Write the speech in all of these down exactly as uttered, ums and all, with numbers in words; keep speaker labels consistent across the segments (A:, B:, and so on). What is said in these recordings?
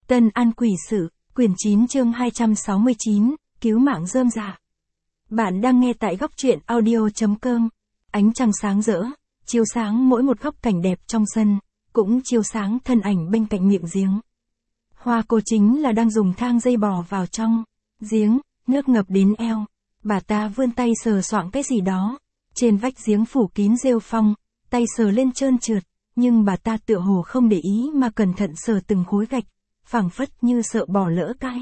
A: Tân An Quỷ Sự, quyển chín chương hai trăm sáu mươi chín, cứu mạng rơm rạ. Bạn đang nghe tại góc truyện audio.com. Ánh trăng sáng rỡ, chiếu sáng mỗi một góc cảnh đẹp trong sân, cũng chiếu sáng thân ảnh bên cạnh miệng giếng. Hoa cô chính là đang dùng thang dây bò vào trong giếng, nước ngập đến eo. Bà ta vươn tay sờ soạng cái gì đó. Trên vách giếng phủ kín rêu phong, tay sờ lên trơn trượt, nhưng bà ta tựa hồ không để ý mà cẩn thận sờ từng khối gạch, phảng phất như sợ bỏ lỡ cái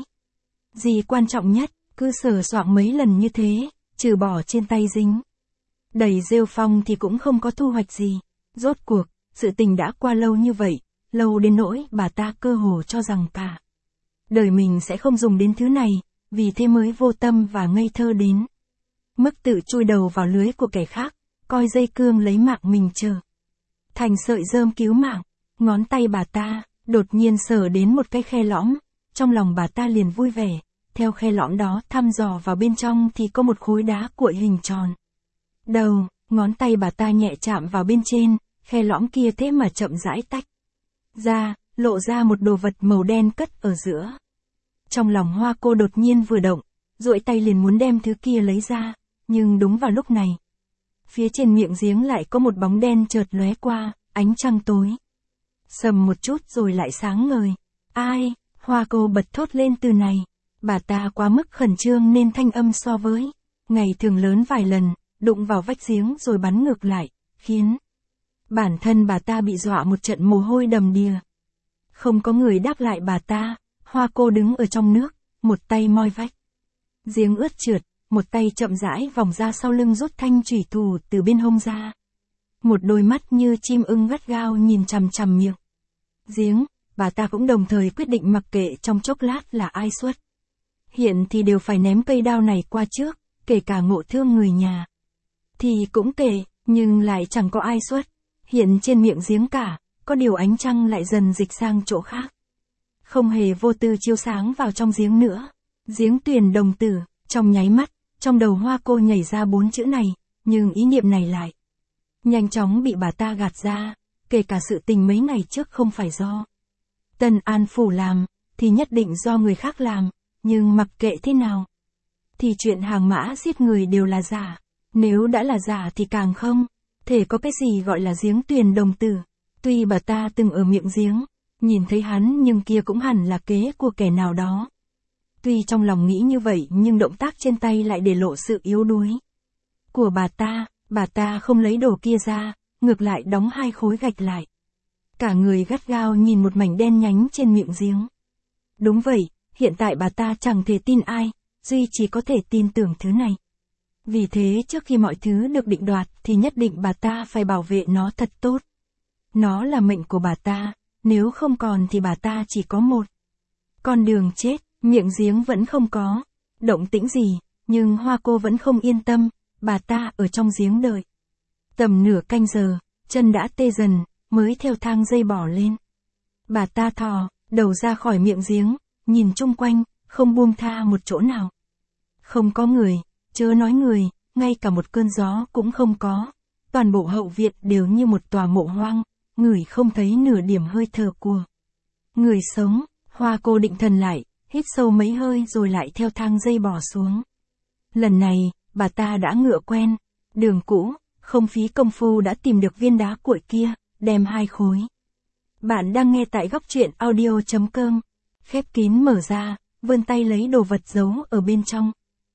A: gì quan trọng nhất, cứ sờ soạng mấy lần như thế, trừ bỏ trên tay dính đầy rêu phong thì cũng không có thu hoạch gì. Rốt cuộc, sự tình đã qua lâu như vậy, lâu đến nỗi bà ta cơ hồ cho rằng cả đời mình sẽ không dùng đến thứ này, vì thế mới vô tâm và ngây thơ đến mức tự chui đầu vào lưới của kẻ khác, coi dây cương lấy mạng mình chờ thành sợi rơm cứu mạng. Ngón tay bà ta đột nhiên sờ đến một cái khe lõm, trong lòng bà ta liền vui vẻ, theo khe lõm đó thăm dò vào bên trong thì có một khối đá cuội hình tròn. Đầu, ngón tay bà ta nhẹ chạm vào bên trên, khe lõm kia thế mà chậm rãi tách ra, lộ ra một đồ vật màu đen cất ở giữa. Trong lòng Hoa cô đột nhiên vừa động, duỗi tay liền muốn đem thứ kia lấy ra, nhưng đúng vào lúc này, phía trên miệng giếng lại có một bóng đen chợt lóe qua, ánh trăng tối sầm một chút rồi lại sáng ngời. Ai? Hoa cô bật thốt lên từ này. Bà ta quá mức khẩn trương nên thanh âm so với ngày thường lớn vài lần, đụng vào vách giếng rồi bắn ngược lại, khiến bản thân bà ta bị dọa một trận mồ hôi đầm đìa. Không có người đáp lại bà ta, Hoa cô đứng ở trong nước, một tay moi vách giếng ướt trượt, một tay chậm rãi vòng ra sau lưng rút thanh chủy thủ từ bên hông ra. Một đôi mắt như chim ưng gắt gao nhìn chằm chằm miệng giếng, bà ta cũng đồng thời quyết định mặc kệ trong chốc lát là ai xuất hiện thì đều phải ném cây đao này qua trước, kể cả ngộ thương người nhà thì cũng kệ, nhưng lại chẳng có ai xuất hiện trên miệng giếng cả. Có điều ánh trăng lại dần dịch sang chỗ khác, không hề vô tư chiếu sáng vào trong giếng nữa. Giếng tuyền đồng tử. Trong nháy mắt, trong đầu Hoa cô nhảy ra bốn chữ này, nhưng ý niệm này lại nhanh chóng bị bà ta gạt ra, kể cả sự tình mấy ngày trước không phải do Tân An Phủ làm, thì nhất định do người khác làm, nhưng mặc kệ thế nào, thì chuyện hàng mã giết người đều là giả, nếu đã là giả thì càng không thể có cái gì gọi là giếng tuyền đồng tử. Tuy bà ta từng ở miệng giếng, nhìn thấy hắn nhưng kia cũng hẳn là kế của kẻ nào đó. Tuy trong lòng nghĩ như vậy nhưng động tác trên tay lại để lộ sự yếu đuối của bà ta. Bà ta không lấy đồ kia ra, ngược lại đóng hai khối gạch lại. Cả người gắt gao nhìn một mảnh đen nhánh trên miệng giếng. Đúng vậy, hiện tại bà ta chẳng thể tin ai, duy chỉ có thể tin tưởng thứ này. Vì thế trước khi mọi thứ được định đoạt thì nhất định bà ta phải bảo vệ nó thật tốt. Nó là mệnh của bà ta, nếu không còn thì bà ta chỉ có một con đường chết. Miệng giếng vẫn không có động tĩnh gì, nhưng Hoa cô vẫn không yên tâm. Bà ta ở trong giếng đợi tầm nửa canh giờ, chân đã tê dần, mới theo thang dây bỏ lên. Bà ta thò đầu ra khỏi miệng giếng, nhìn chung quanh, không buông tha một chỗ nào. Không có người, chớ nói người, ngay cả một cơn gió cũng không có. Toàn bộ hậu viện đều như một tòa mộ hoang, ngửi không thấy nửa điểm hơi thở của người sống. Hoa cô định thần lại, hít sâu mấy hơi rồi lại theo thang dây bỏ xuống. Lần này, bà ta đã ngựa quen đường cũ, không phí công phu đã tìm được viên đá cuội kia, đem hai khối. Bạn đang nghe tại góc truyện audio.com. Khép kín mở ra, vươn tay lấy đồ vật giấu ở bên trong.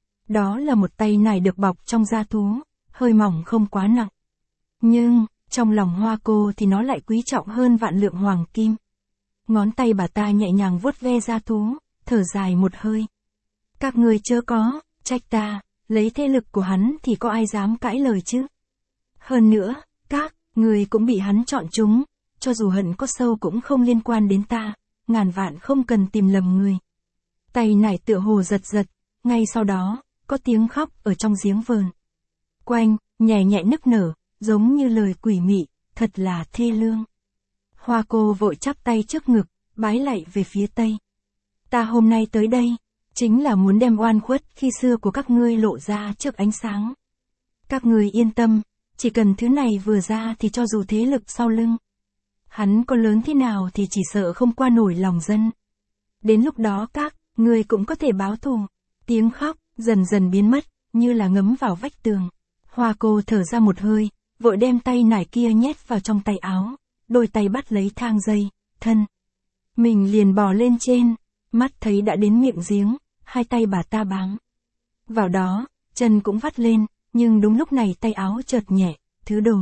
A: Đó là một tay nải được bọc trong da thú, hơi mỏng không quá nặng. Nhưng, trong lòng Hoa cô thì nó lại quý trọng hơn vạn lượng hoàng kim. Ngón tay bà ta nhẹ nhàng vuốt ve da thú, thở dài một hơi. Các người chớ có trách ta, lấy thế lực của hắn thì có ai dám cãi lời chứ. Hơn nữa, các người cũng bị hắn chọn chúng, cho dù hận có sâu cũng không liên quan đến ta, ngàn vạn không cần tìm lầm người. Tay nải tựa hồ giật giật, ngay sau đó, có tiếng khóc ở trong giếng vờn quanh, nhẹ nhẹ nức nở, giống như lời quỷ mị, thật là thê lương. Hoa cô vội chắp tay trước ngực, bái lạy về phía Tây. Ta hôm nay tới đây, chính là muốn đem oan khuất khi xưa của các ngươi lộ ra trước ánh sáng. Các ngươi yên tâm, chỉ cần thứ này vừa ra thì cho dù thế lực sau lưng hắn có lớn thế nào thì chỉ sợ không qua nổi lòng dân. Đến lúc đó các, người cũng có thể báo thù. Tiếng khóc, dần dần biến mất, như là ngấm vào vách tường. Hoa cô thở ra một hơi, vội đem tay nải kia nhét vào trong tay áo, đôi tay bắt lấy thang dây, thân. Mình liền bò lên trên, mắt thấy đã đến miệng giếng, hai tay bà ta bám vào đó, chân cũng vắt lên, nhưng đúng lúc này tay áo chợt nhẹ, thứ đồ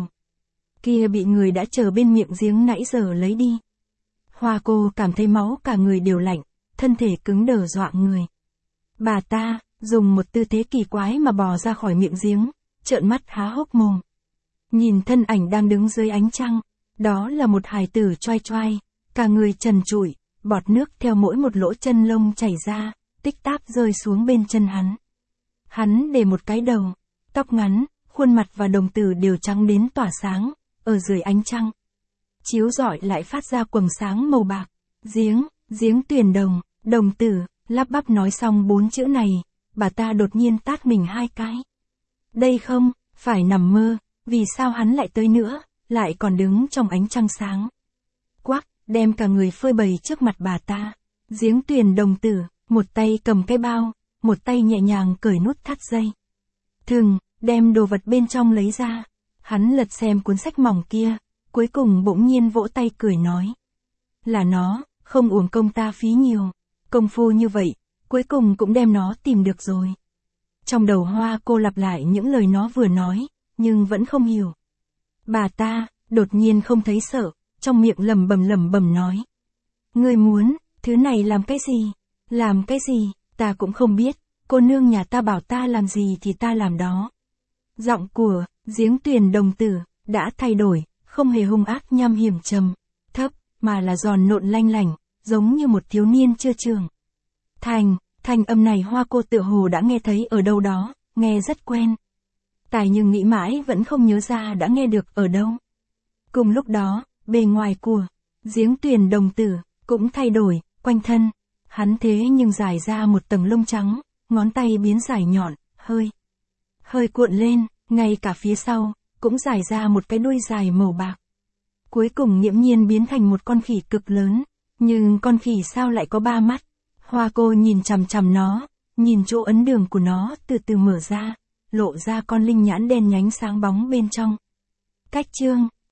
A: kia bị người đã chờ bên miệng giếng nãy giờ lấy đi. Hoa cô cảm thấy máu cả người đều lạnh, thân thể cứng đờ dọa người. Bà ta, dùng một tư thế kỳ quái mà bò ra khỏi miệng giếng, trợn mắt há hốc mồm. Nhìn thân ảnh đang đứng dưới ánh trăng, đó là một hài tử choai choai, cả người trần trụi, bọt nước theo mỗi một lỗ chân lông chảy ra, tích táp rơi xuống bên chân hắn. Hắn để một cái đầu, tóc ngắn, khuôn mặt và đồng tử đều trắng đến tỏa sáng, ở dưới ánh trăng. Chiếu rọi lại phát ra quầng sáng màu bạc. Giếng, giếng Tuyền Đồng, đồng tử, lắp bắp nói xong bốn chữ này, bà ta đột nhiên tát mình hai cái. Đây không, phải nằm mơ, vì sao hắn lại tới nữa, lại còn đứng trong ánh trăng sáng. Quắc, đem cả người phơi bày trước mặt bà ta. Giếng Tuyền Đồng tử, một tay cầm cái bao, một tay nhẹ nhàng cởi nút thắt dây thừng, đem đồ vật bên trong lấy ra. Hắn lật xem cuốn sách mỏng kia, cuối cùng bỗng nhiên vỗ tay cười nói. Là nó, không uổng công ta phí nhiều, công phu như vậy, cuối cùng cũng đem nó tìm được rồi. Trong đầu Hoa cô lặp lại những lời nó vừa nói, nhưng vẫn không hiểu. Bà ta, đột nhiên không thấy sợ, trong miệng lầm bầm lầm bầm nói. Ngươi muốn, thứ này làm cái gì? Làm cái gì, ta cũng không biết, cô nương nhà ta bảo ta làm gì thì ta làm đó. Giọng của, giếng Tuyền Đồng tử, đã thay đổi, không hề hung ác nham hiểm trầm, thấp, mà là giòn nộn lanh lảnh, giống như một thiếu niên chưa trưởng thành. Thanh âm này Hoa cô tựa hồ đã nghe thấy ở đâu đó, nghe rất quen. Tài nhưng nghĩ mãi vẫn không nhớ ra đã nghe được ở đâu. Cùng lúc đó, bề ngoài của giếng Tuyền Đồng tử cũng thay đổi, quanh thân hắn thế nhưng dài ra một tầng lông trắng, ngón tay biến dài nhọn, hơi hơi cuộn lên, ngay cả phía sau cũng dài ra một cái đuôi dài màu bạc. Cuối cùng nghiễm nhiên biến thành một con khỉ cực lớn, nhưng con khỉ sao lại có ba mắt? Hoa cô nhìn chằm chằm nó, nhìn chỗ ấn đường của nó từ từ mở ra, lộ ra con linh nhãn đen nhánh sáng bóng bên trong. Cách chương